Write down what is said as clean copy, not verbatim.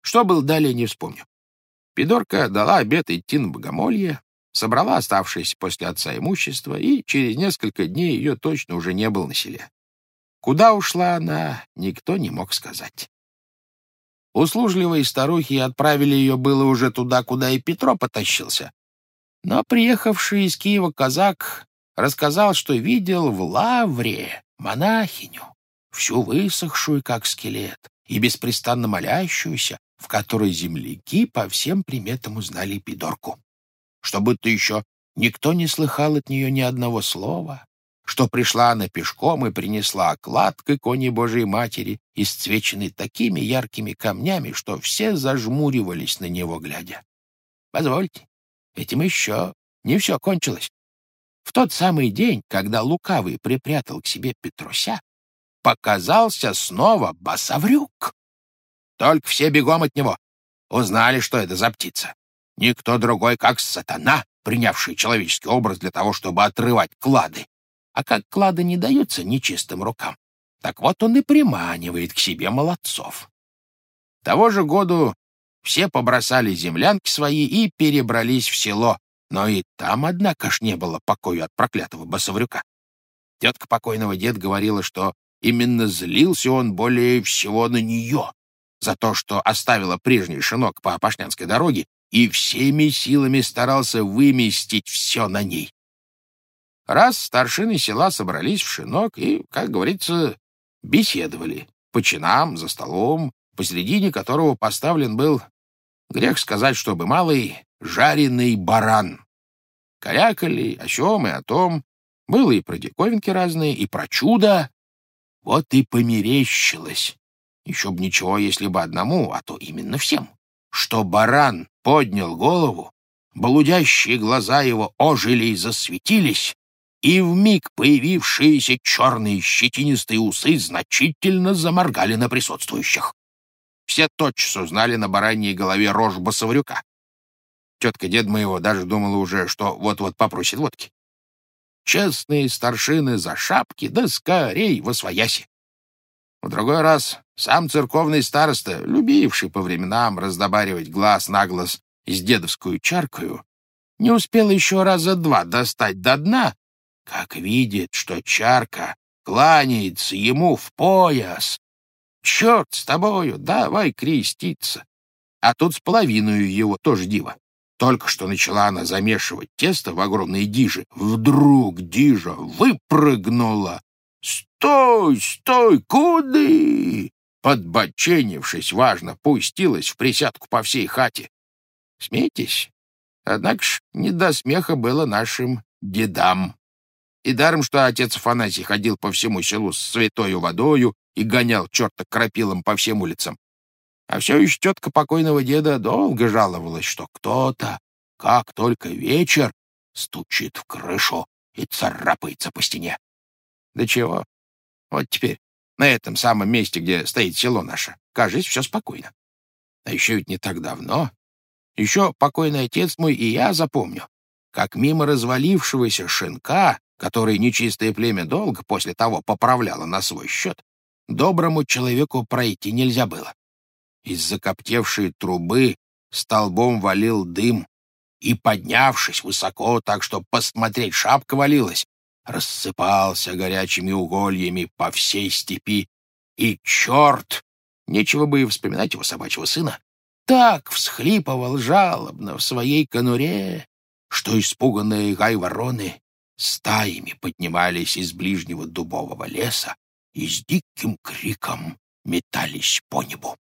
Что было далее, не вспомню. Пидорка дала обет идти на богомолье, собрала оставшееся после отца имущество, и через несколько дней ее точно уже не было на селе. Куда ушла она, никто не мог сказать. Услужливые старухи отправили ее было уже туда, куда и Петро потащился. Но приехавший из Киева казак рассказал, что видел в лавре монахиню, всю высохшую, как скелет, и беспрестанно молящуюся, в которой земляки по всем приметам узнали Пидорку. Что будто еще никто не слыхал от нее ни одного слова, что пришла она пешком и принесла оклад к иконе Божией Матери, исцвеченный такими яркими камнями, что все зажмуривались на него, глядя. Позвольте, этим еще не все кончилось. В тот самый день, когда лукавый припрятал к себе Петруся, показался снова Басаврюк. Только все бегом от него. Узнали, что это за птица. Никто другой, как сатана, принявший человеческий образ для того, чтобы отрывать клады. А как клады не даются нечистым рукам, так вот он и приманивает к себе молодцов. Того же году все побросали землянки свои и перебрались в село, но и там, однако ж, не было покоя от проклятого Басаврюка. Тетка покойного деда говорила, что именно злился он более всего на нее за то, что оставила прежний шинок по Опошнянской дороге и всеми силами старался выместить все на ней. Раз старшины села собрались в шинок и, как говорится, беседовали по чинам, за столом, посредине которого поставлен был, грех сказать, чтобы малый, жареный баран. Калякали о сём и о том, было и про диковинки разные, и про чудо. Вот и померещилось. Еще б ничего, если бы одному, а то именно всем, что баран поднял голову, блудящие глаза его ожили и засветились, и вмиг появившиеся черные щетинистые усы значительно заморгали на присутствующих. Все тотчас узнали на бараньей голове рожь Басаврюка. Тетка деда моего даже думала уже, что вот-вот попросит водки. Честные старшины за шапки, да скорей восвояси. В другой раз сам церковный староста, любивший по временам раздобаривать глаз на глаз с дедовскую чаркою, не успел еще раза два достать до дна, как видит, что чарка кланяется ему в пояс. Черт с тобою, давай креститься. А тут с половиною его тоже диво. Только что начала она замешивать тесто в огромные дижи. Вдруг дижа выпрыгнула. «Стой, стой, куды?» Подбоченившись, важно, пустилась в присядку по всей хате. Смейтесь, однако ж не до смеха было нашим дедам. И даром, что отец Афанасий ходил по всему селу с святою водою и гонял черта крапилом по всем улицам. А все еще тетка покойного деда долго жаловалась, что кто-то, как только вечер, стучит в крышу и царапается по стене. Да чего? Вот теперь на этом самом месте, где стоит село наше, кажется, все спокойно. А еще ведь не так давно. Еще покойный отец мой и я запомню, как мимо развалившегося шинка, который нечистое племя долго после того поправляло на свой счет, доброму человеку пройти нельзя было. Из закоптевшей трубы столбом валил дым, и, поднявшись высоко, так что посмотреть шапка валилась, рассыпался горячими угольями по всей степи, и черт, нечего бы и вспоминать его собачьего сына, так всхлипывал жалобно в своей конуре, что испуганные гай-вороны стаями поднимались из ближнего дубового леса и с диким криком метались по небу.